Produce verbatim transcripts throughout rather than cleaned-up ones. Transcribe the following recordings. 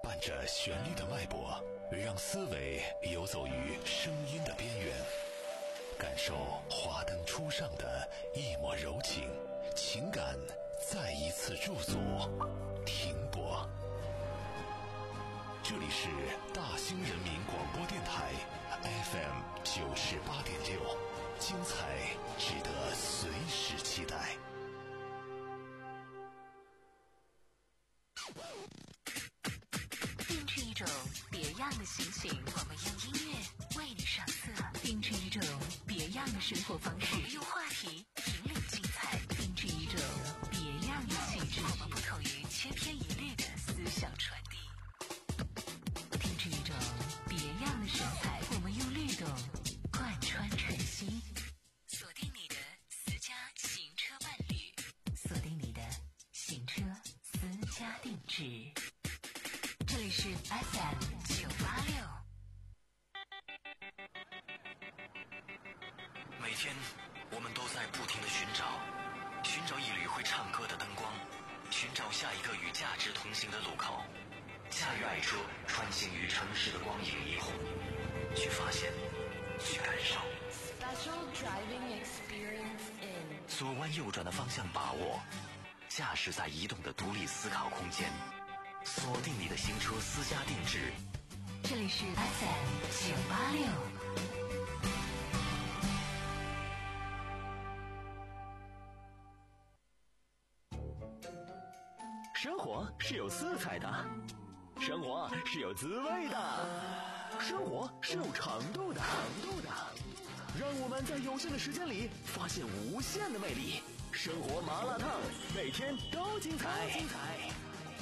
伴着旋律的脉搏，让思维游走于声音的边缘，感受华灯初上的一抹柔情，情感再一次驻足停泊。这里是大兴人民广播电台 F M 九十八点六，精彩值得随时期待。 定制一种别样的心情，我们用音乐为你上色；定制一种别样的生活方式，我们用话题引领精彩；定制一种别样的气质，我们不同于千篇一律的思想传递；定制一种别样的神采，我们用律动贯穿晨曦。锁定你的私家行车伴侣，锁定你的行车私家定制。这里是 F M 九八六。 每天我们都在不停地寻找，寻找一缕会唱歌的灯光，寻找下一个与价值同行的路口，驾驭爱车穿行于城市的光影霓虹，去发现，去感受。 Special driving experience in 左弯右转的方向把握，驾驶在移动的独立思考空间，锁定你的行车私家定制。 这里是 F M 九八六。 生活是有色彩的，生活是有滋味的，生活是有长度的，长度的。让我们在有限的时间里发现无限的魅力。生活麻辣烫，每天都精彩。精彩。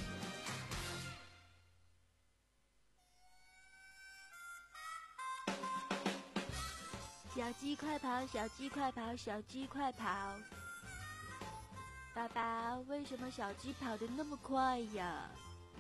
小鸡快跑，小鸡快跑，小鸡快跑！爸爸，为什么小鸡跑得那么快呀？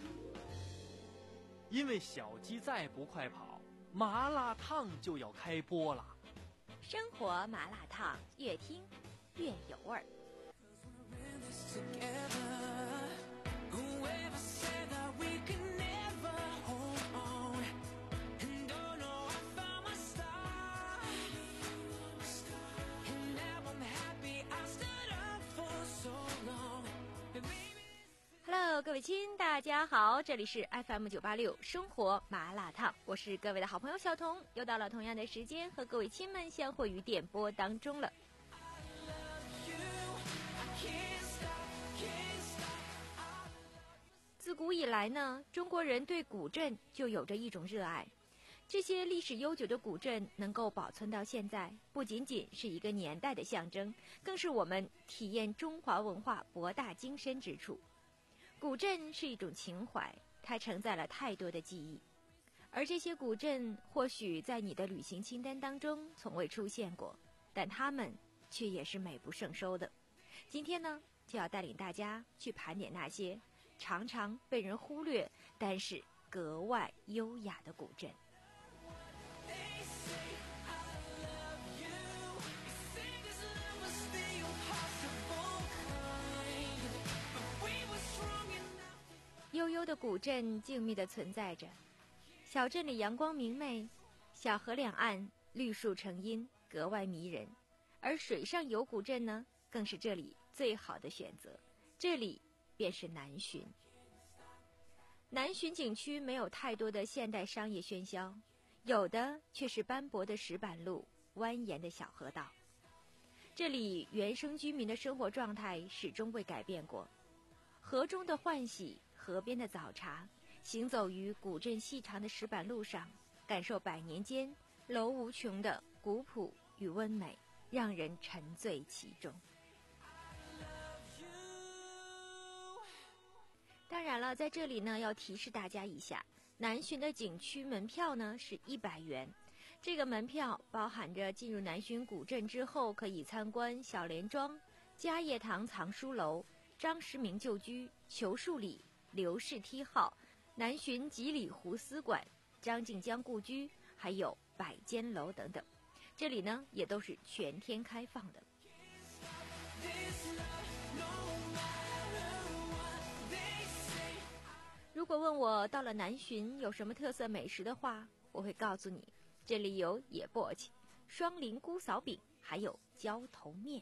因为小鸡再不快跑，麻辣烫就要开播了。 生活麻辣烫，越听越有味儿。Hello， 各位亲，大家好，这里是 F M 九八六生活麻辣烫，我是各位的好朋友小彤，又到了同样的时间和各位亲们相会于电波当中了。自古以来呢，中国人对古镇就有着一种热爱。这些历史悠久的古镇能够保存到现在，不仅仅是一个年代的象征，更是我们体验中华文化博大精深之处。古镇是一种情怀，它承载了太多的记忆，而这些古镇或许在你的旅行清单当中从未出现过，但它们却也是美不胜收的。今天呢，就要带领大家去盘点那些常常被人忽略，但是格外优雅的古镇。悠悠的古镇静谧地存在着，小镇里阳光明媚，小河两岸绿树成荫，格外迷人。而水上游古镇呢，更是这里最好的选择，这里便是南浔。南浔景区没有太多的现代商业喧嚣，有的却是斑驳的石板路，蜿蜒的小河道。这里原生居民的生活状态始终未改变过，河中的欢喜，河边的早茶，行走于古镇细长的石板路上，感受百年间楼无穷的古朴与温美，让人沉醉其中。当然了，在这里呢，要提示大家一下，南浔的景区门票呢是一百元。这个门票包含着进入南浔古镇之后可以参观小莲庄、嘉业堂藏书楼、张时明旧居、裘树里、刘氏梯号、南浔吉里湖丝馆、张静江故居，还有百间楼等等。这里呢也都是全天开放的。如果问我到了南浔有什么特色美食的话，我会告诉你，这里有野簸箕、双林姑嫂饼，还有浇头面。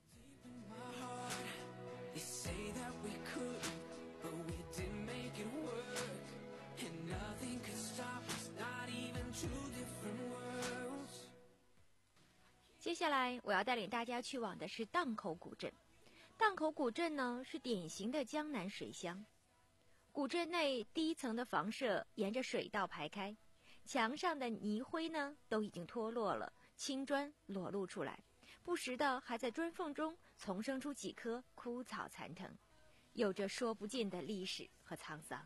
接下来我要带领大家去往的是荡口古镇。荡口古镇呢，是典型的江南水乡。古镇内第一层的房舍沿着水道排开，墙上的泥灰呢都已经脱落了，青砖裸露出来，不时的还在砖缝中丛生出几棵枯草残藤，有着说不尽的历史和沧桑。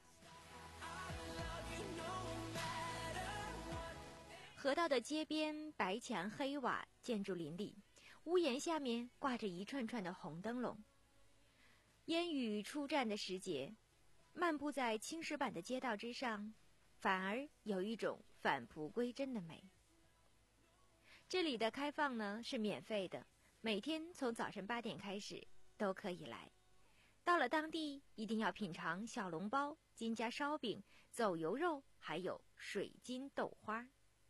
河道的街边，白墙黑瓦，建筑林立，屋檐下面挂着一串串的红灯笼。烟雨初绽的时节，漫步在青石板的街道之上，反而有一种返璞归真的美。这里的开放呢是免费的，每天从早晨八点开始都可以来。到了当地，一定要品尝小笼包、金家烧饼、走油肉，还有水晶豆花。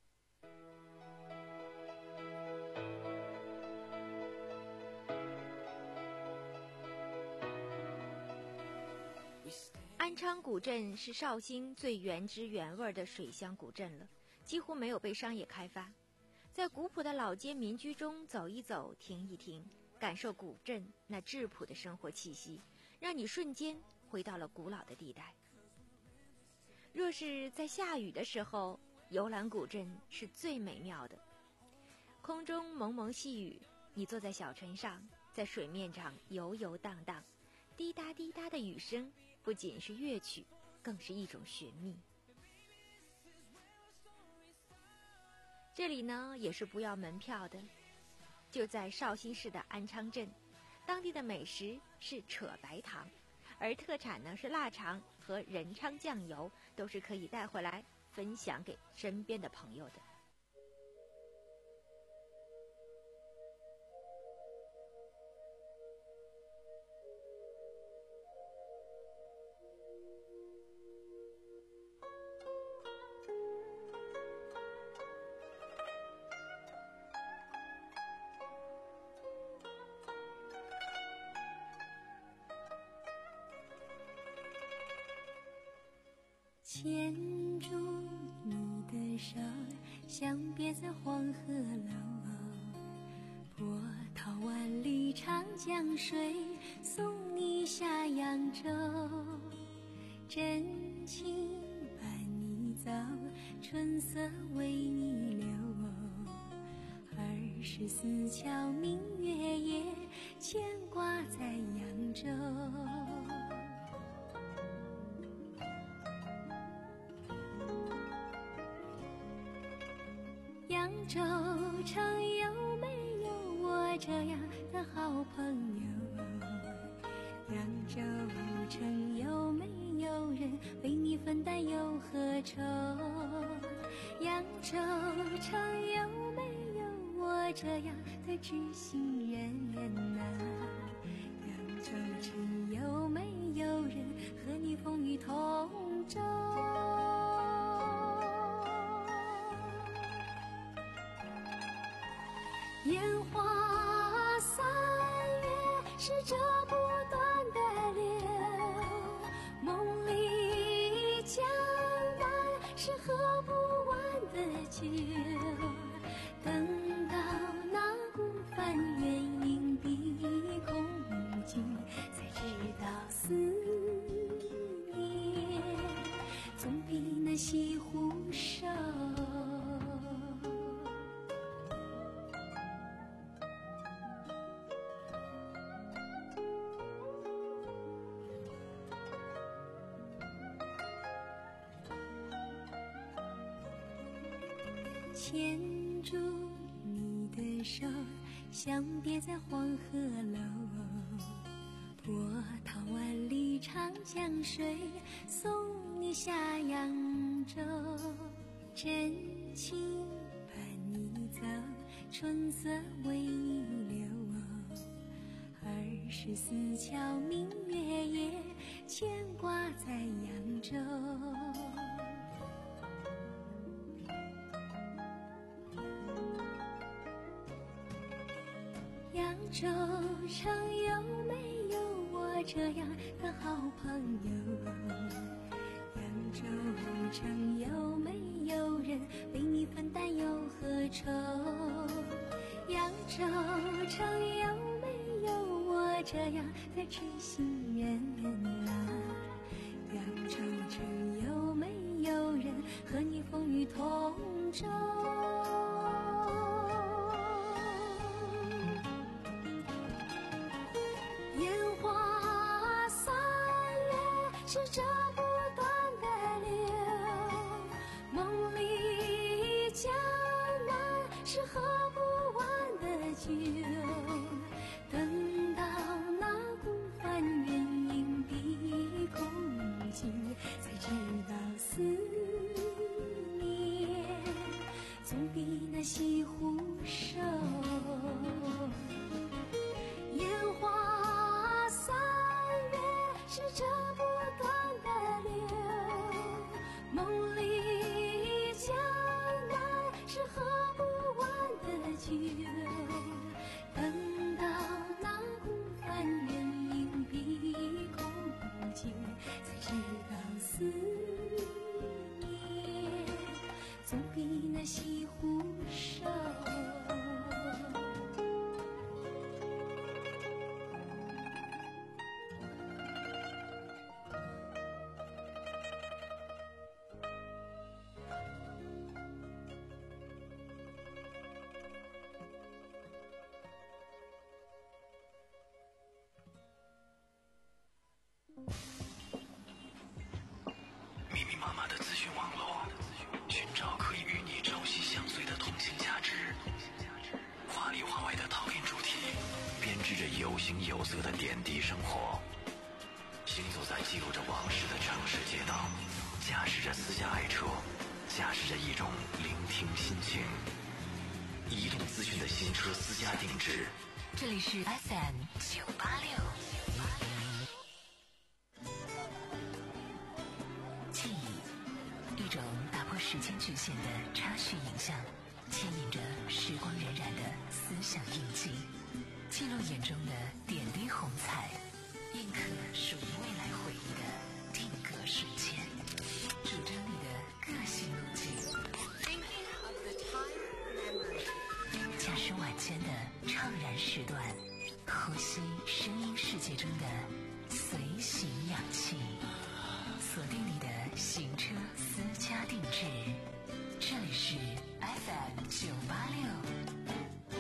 安昌古镇是绍兴最原汁原味的水乡古镇了，几乎没有被商业开发。在古朴的老街民居中走一走，停一停，感受古镇那质朴的生活气息，让你瞬间回到了古老的地带。若是在下雨的时候，游览古镇是最美妙的。空中蒙蒙细雨，你坐在小船上，在水面上游游荡荡，滴答滴答的雨声不仅是乐曲，更是一种寻觅。这里呢也是不要门票的，就在绍兴市的安昌镇，当地的美食是扯白糖，而特产呢是腊肠和仁昌酱油，都是可以带回来分享给身边的朋友的。 牵住你的手，相别在黄鹤楼。波涛万里长江水，送你下扬州。真情伴你走，春色为你留。二十四桥明月夜，牵挂在扬州。扬州城有没有我这样的好朋友？扬州城有没有人为你分担忧和愁？扬州城有没有我这样的知心人啊？扬州城有没有人和你风雨同舟？烟花三月是这不断的流，梦里江南是喝不完的酒。等到那孤帆远影碧空尽，才知道思念总比那西湖瘦。牵住你的手，相别在黄鹤楼。波涛万里长江水，送你下扬州。真情伴你走，春色为你留。二十四桥明月夜，牵挂在扬州。 州城有没有我这样的好朋友？扬州城有没有人为你分担忧和愁？扬州城有没有我这样的知心人啊？扬州城有没有人和你风雨同舟？烟花三月是这不断的流，梦里江南是喝不完的酒。等到那孤帆远影碧空尽，才知道思念总比那西湖瘦。烟花三月是这不断的流，梦里江南是喝不完的酒。等到那孤帆远影碧空尽，才知道思念总比那西湖瘦。 密密麻麻的资讯网络，寻找可以与你朝夕相随的同性价值，华里华外的讨论主题，编织着有形有色的点滴生活。行走在记录着往事的城市街道，驾驶着私家爱车，驾驶着一种聆听心情。移动资讯的新车私家定制， 这里是 F M 九八六。记忆，一种打破时间局限的插叙影像，牵引着时光荏苒的思想印记，记录眼中的点滴红彩，印刻属于未来回忆的定格瞬间，主张你的个性路径。驾驶晚间的怅然时段，呼吸声音世界中的随行氧气，锁定你的行车私家定制，这里是 F M 九八六。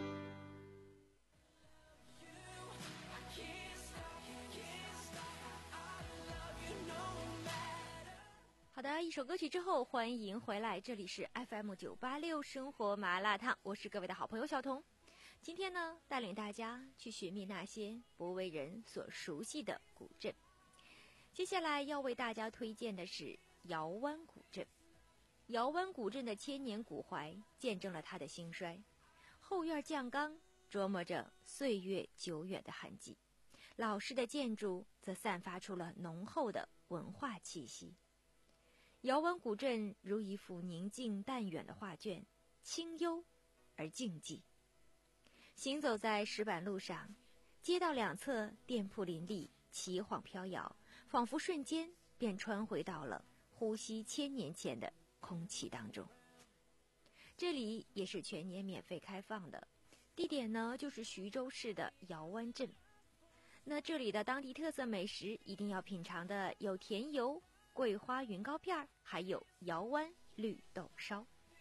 好的，一首歌曲之后，欢迎回来，这里是 F M 九八六生活麻辣烫，我是各位的好朋友小彤。今天呢，带领大家去寻觅那些不为人所熟悉的古镇。接下来要为大家推荐的是姚湾古镇。姚湾古镇的千年古槐见证了它的兴衰，后院酱缸琢磨着岁月久远的痕迹，老式的建筑则散发出了浓厚的文化气息。姚湾古镇如一幅宁静淡远的画卷，清幽而静寂。行走在石板路上，街道两侧店铺林立，奇晃飘摇，仿佛瞬间便穿回到了呼吸千年前的空气当中。这里也是全年免费开放的，地点呢就是徐州市的姚湾镇。那这里的当地特色美食一定要品尝的有甜油、桂花云糕片，还有姚湾绿豆烧。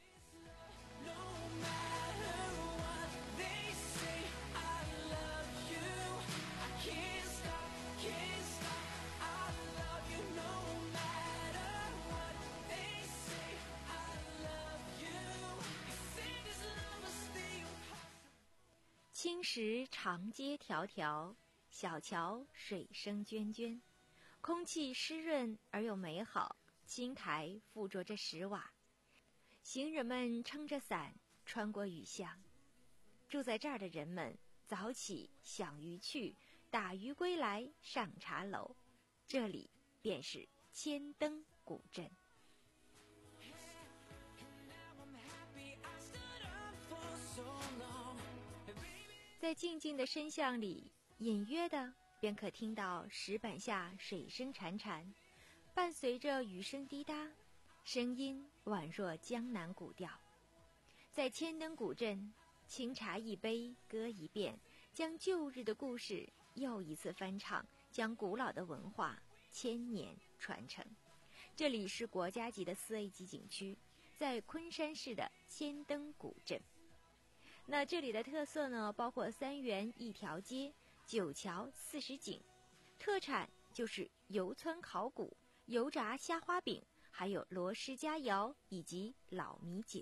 青石长街迢迢，小桥水声涓涓，空气湿润而又美好，青苔附着着石瓦，行人们撑着伞穿过雨巷。住在这儿的人们早起享鱼去，打鱼归来上茶楼，这里便是千灯古镇。在在静静的深巷里，隐约的便可听到石板下水声潺潺，伴随着雨声滴答，声音宛若江南古调。在千灯古镇，清茶一杯，歌一遍，将旧日的故事又一次翻唱，将古老的文化千年传承。这里是国家级的四 A 级景区，在昆山市的千灯古镇。那这里的特色呢，包括三元一条街、九桥四十景，特产就是油汆烤骨、油炸虾花饼，还有罗氏佳肴以及老米酒。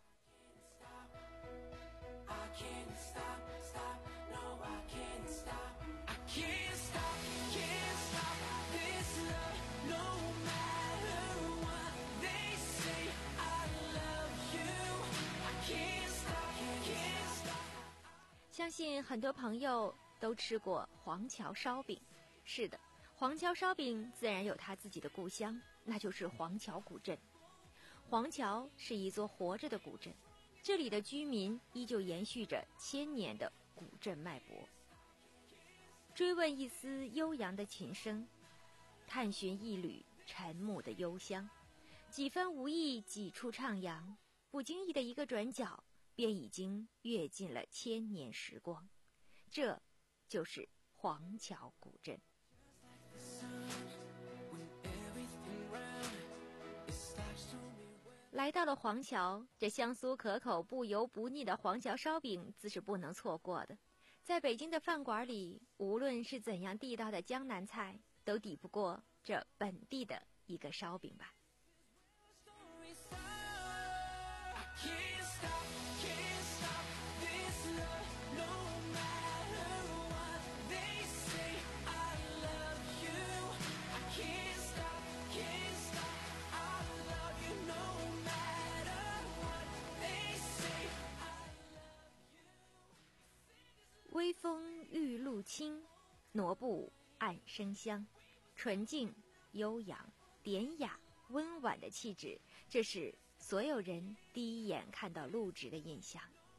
相信很多朋友都吃过黄桥烧饼，是的，黄桥烧饼自然有它自己的故乡，那就是黄桥古镇。黄桥是一座活着的古镇，这里的居民依旧延续着千年的古镇脉搏。追问一丝悠扬的琴声，探寻一缕沉木的幽香，几分无意，几处徜徉，不经意的一个转角，便已经跃进了千年时光。这就是黄桥古镇。来到了黄桥，这香酥可口、不油不腻的黄桥烧饼自是不能错过的。在北京的饭馆里，无论是怎样地道的江南菜，都抵不过这本地的一个烧饼吧。微风玉露清，挪步暗生香，纯净、悠扬、典雅、温婉的气质，这是所有人第一眼看到陆直的印象。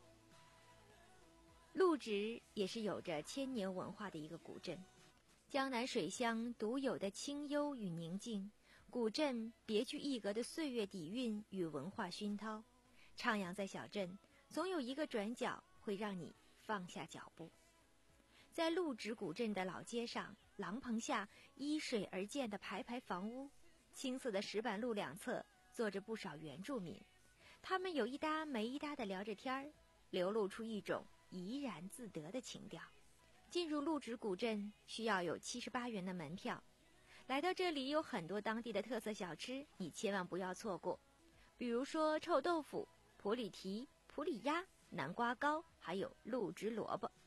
陆直也是有着千年文化的一个古镇，江南水乡独有的清幽与宁静，古镇别具一格的岁月底蕴与文化熏陶，徜徉在小镇，总有一个转角会让你放下脚步。在陆直古镇的老街上，廊棚下依水而建的排排房屋，青色的石板路两侧坐着不少原住民，他们有一搭没一搭地聊着天儿，流露出一种怡然自得的情调。进入陆直古镇需要有七十八元的门票。来到这里有很多当地的特色小吃，你千万不要错过，比如说臭豆腐、普里蹄、普里鸭、南瓜糕，还有陆直萝卜。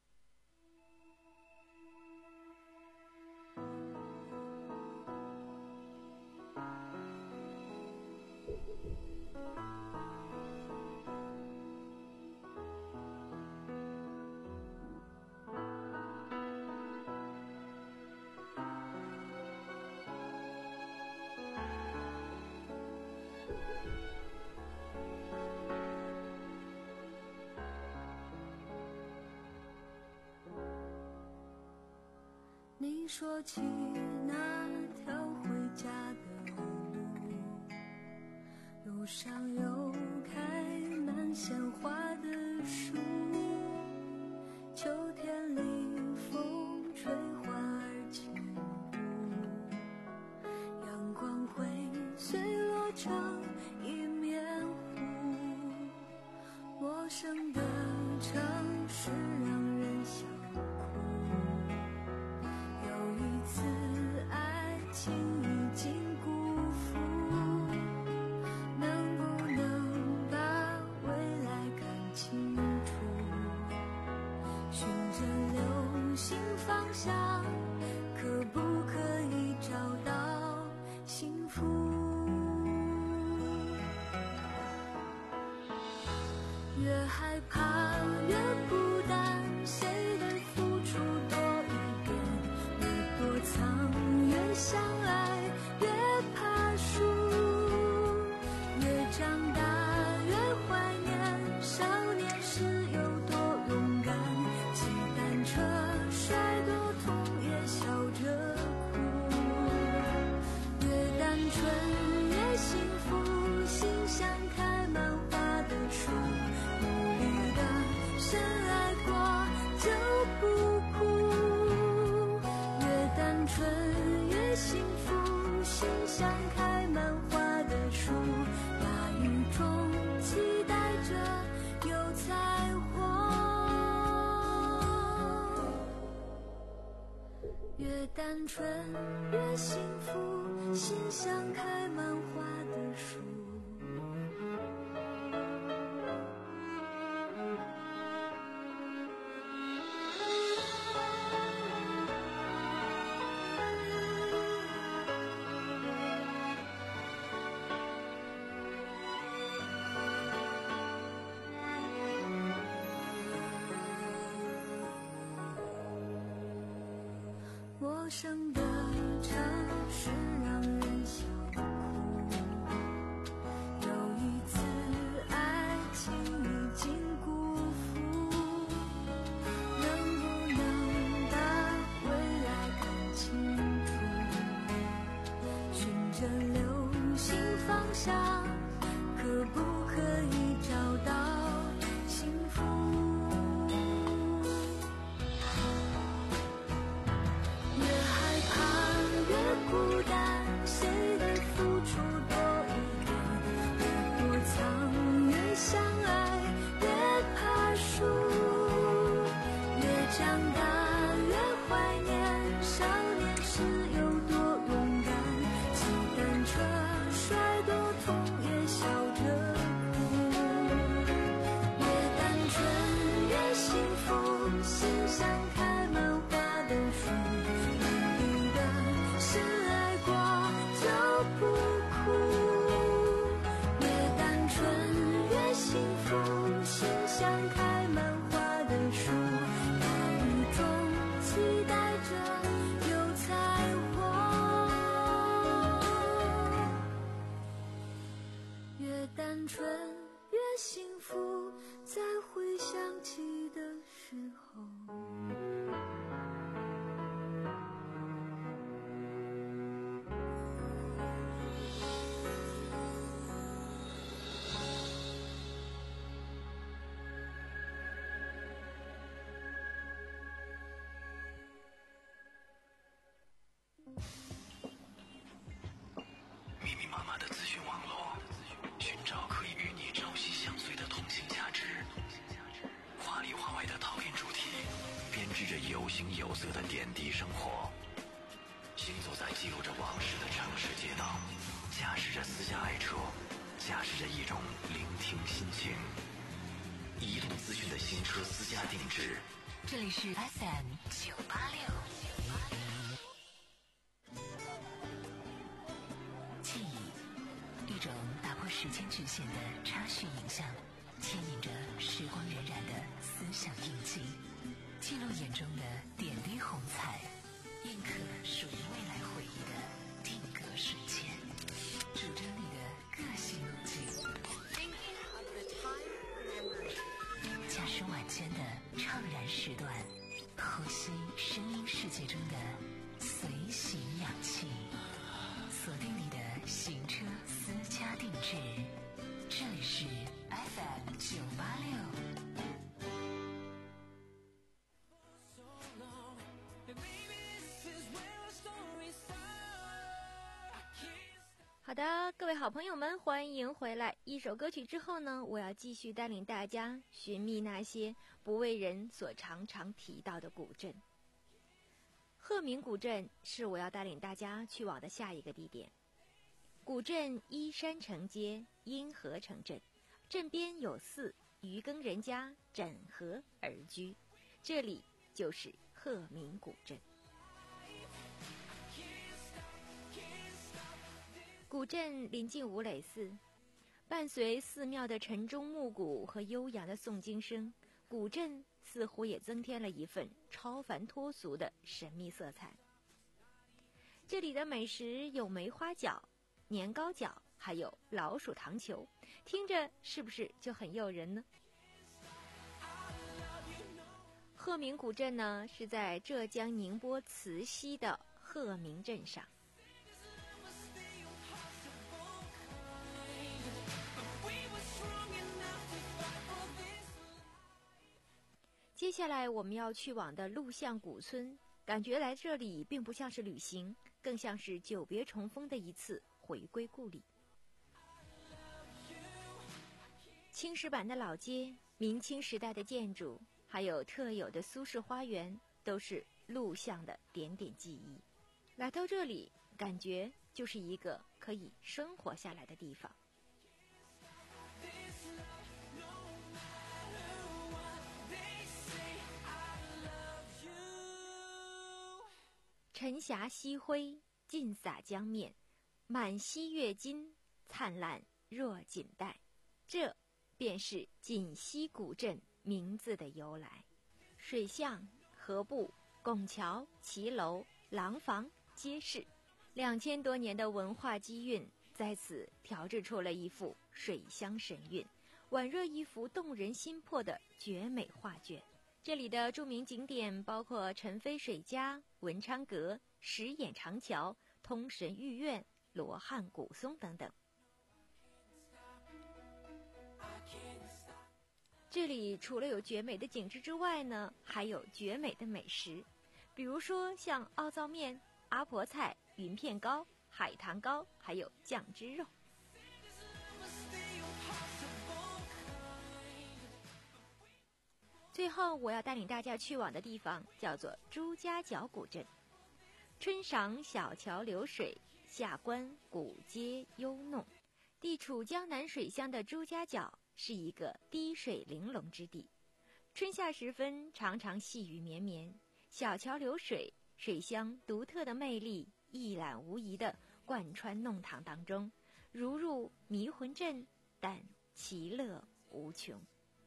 你说起那条回家的路，路上有开满鲜花的树，秋天里风吹花儿轻舞，阳光会碎落成一面湖，陌生的城市让人想爱情已经辜负，能不能把未来看清楚？循着流星方向，可不可以找到幸福？越害怕越孤单，谁的付出多一点，越躲藏越相爱，越怕输，越长大越怀念少年时有多勇敢， 像开满花的树，大雨中期待着有彩虹。越单纯越幸福，心像开满花的树。陌生的城市让人笑哭，有一次爱情已经辜负，能不能把未来看清楚，循着流星方向，可不可以找到幸福？孤单，谁的付出多一点？越躲藏越相爱，越怕输，越长大越怀念少年时有多勇敢，骑单车摔多痛也笑着哭，越单纯越幸福，心像开满花的树，深爱过就不哭，越单纯越幸福，心像开满花的树，大雨中期待着有彩虹。越单纯越幸福，在回想起的时候。 密密麻麻的资讯网络，寻找可以与你朝夕相随的同性价值，华里华外的讨厌主题，编织着有形有色的点滴生活，行走在记录着往事的城市街道，驾驶着私家爱车，驾驶着一种聆听心情。移动资讯的新车私家定制， 这里是 F M 九八六。记忆，一种打破时间局限的插叙影像，牵引着时光荏苒的思想印记，记录眼中的点滴红彩，印刻属于未来回忆的定格瞬间，主张你的个性路径。驾驶晚间的怅然时段，呼吸声音世界中的随行氧气，锁定你的行车私家定制，这里是 F M 九八六。 好的，各位好朋友们，欢迎回来。一首歌曲之后呢，我要继续带领大家寻觅那些不为人所常常提到的古镇。鹤鸣古镇是我要带领大家去往的下一个地点。古镇依山承接，因河成镇，镇边有寺，渔耕人家枕河而居，这里就是鹤鸣古镇。古镇临近五磊寺，伴随寺庙的晨钟暮鼓和悠扬的诵经声，古镇似乎也增添了一份超凡脱俗的神秘色彩。这里的美食有梅花饺、年糕饺，还有老鼠糖球，听着是不是就很诱人呢？鹤鸣古镇呢，是在浙江宁波慈溪的鹤鸣镇上。接下来我们要去往的陆巷古村感觉来这里并不像是旅行，更像是久别重逢的一次回归故里。青石板的老街，明清时代的建筑，还有特有的苏式花园，都是路巷的点点记忆。来到这里，感觉就是一个可以生活下来的地方。晨霞西辉，尽洒江面，满溪月金，灿烂若锦带。这便是锦溪古镇名字的由来。水巷、河埠、拱桥、骑楼、廊坊、街市，两千多年的文化积韵在此调制出了一幅水乡神韵，宛若一幅动人心魄的绝美画卷。这里的著名景点包括陈妃水家、文昌阁、石眼长桥、通神御苑、罗汉古松等等。这里除了有绝美的景致之外呢，还有绝美的美食，比如说像奥灶面、阿婆菜、云片糕、海棠糕，还有酱汁肉。最后我要带领大家去往的地方叫做朱家角古镇。春赏小桥流水，夏观古街幽弄。地处江南水乡的朱家角是一个滴水玲珑之地，春夏时分常常细雨绵绵，小桥流水，水乡独特的魅力一览无遗地贯穿弄堂当中，如入迷魂阵，但其乐无穷。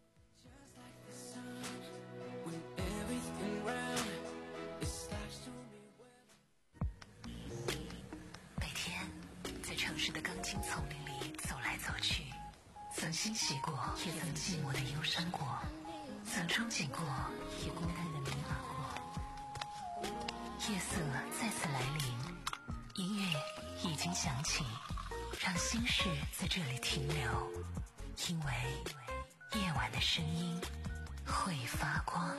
每天在城市的钢筋丛林里走来走去，曾欣喜过，也曾寂寞的忧伤过，曾憧憬过，也孤单的迷茫过。夜色再次来临，音乐已经响起，让心事在这里停留，因为夜晚的声音会发光。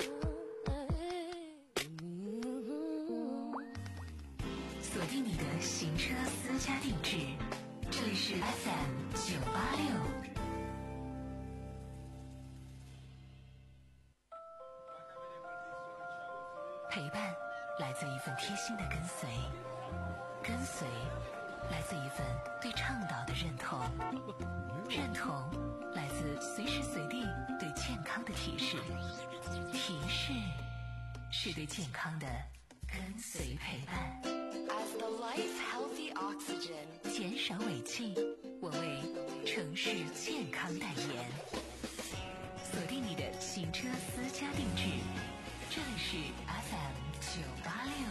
锁定你的行车私家定制，这里是 F M 九八六。陪伴来自一份贴心的跟随，跟随来自一份对倡导的认同，认同来自随时随地对健康的提示，提示是对健康的跟随陪伴。 As the life healthy oxygen， 减少尾气，我为城市健康代言。锁定你的行车私家定制，这里是 F M 九八六。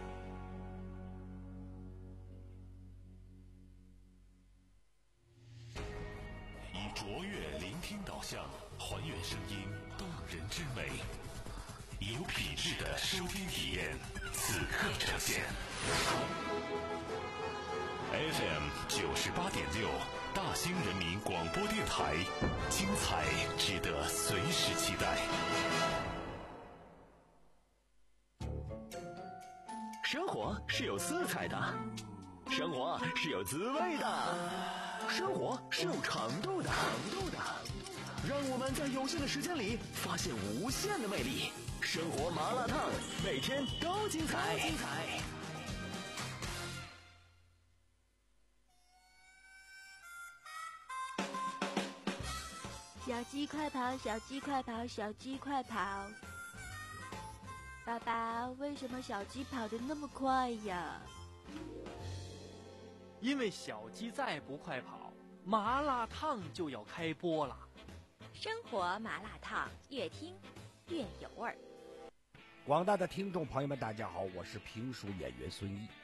以卓越聆听导向，还原声音动人之美，以有品质的收听体验，此刻呈现。F M 九十八点六，大兴人民广播电台，精彩值得随时期待。 生活是有色彩的，生活是有滋味的，生活是有长度的。让我们在有限的时间里发现无限的魅力。生活麻辣烫，每天都精彩。 小鸡快跑，小鸡快跑，小鸡快跑！爸爸，为什么小鸡跑得那么快呀？ 因为小鸡再不快跑，麻辣烫就要开播了。 生活麻辣烫，越听越有味儿。 广大的听众朋友们，大家好，我是评书演员孙一。